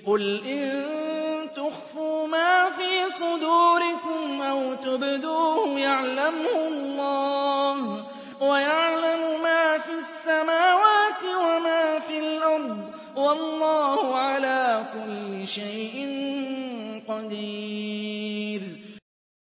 قُلْ إِن تُخْفُوا مَا فِي صُدُورِكُمْ أَوْ تُبْدُوهُ يَعْلَمْهُ اللَّهُ وَيَعْلَمُ مَا فِي السَّمَاوَاتِ وَمَا فِي الْأَرْضِ ۚ وَاللَّهُ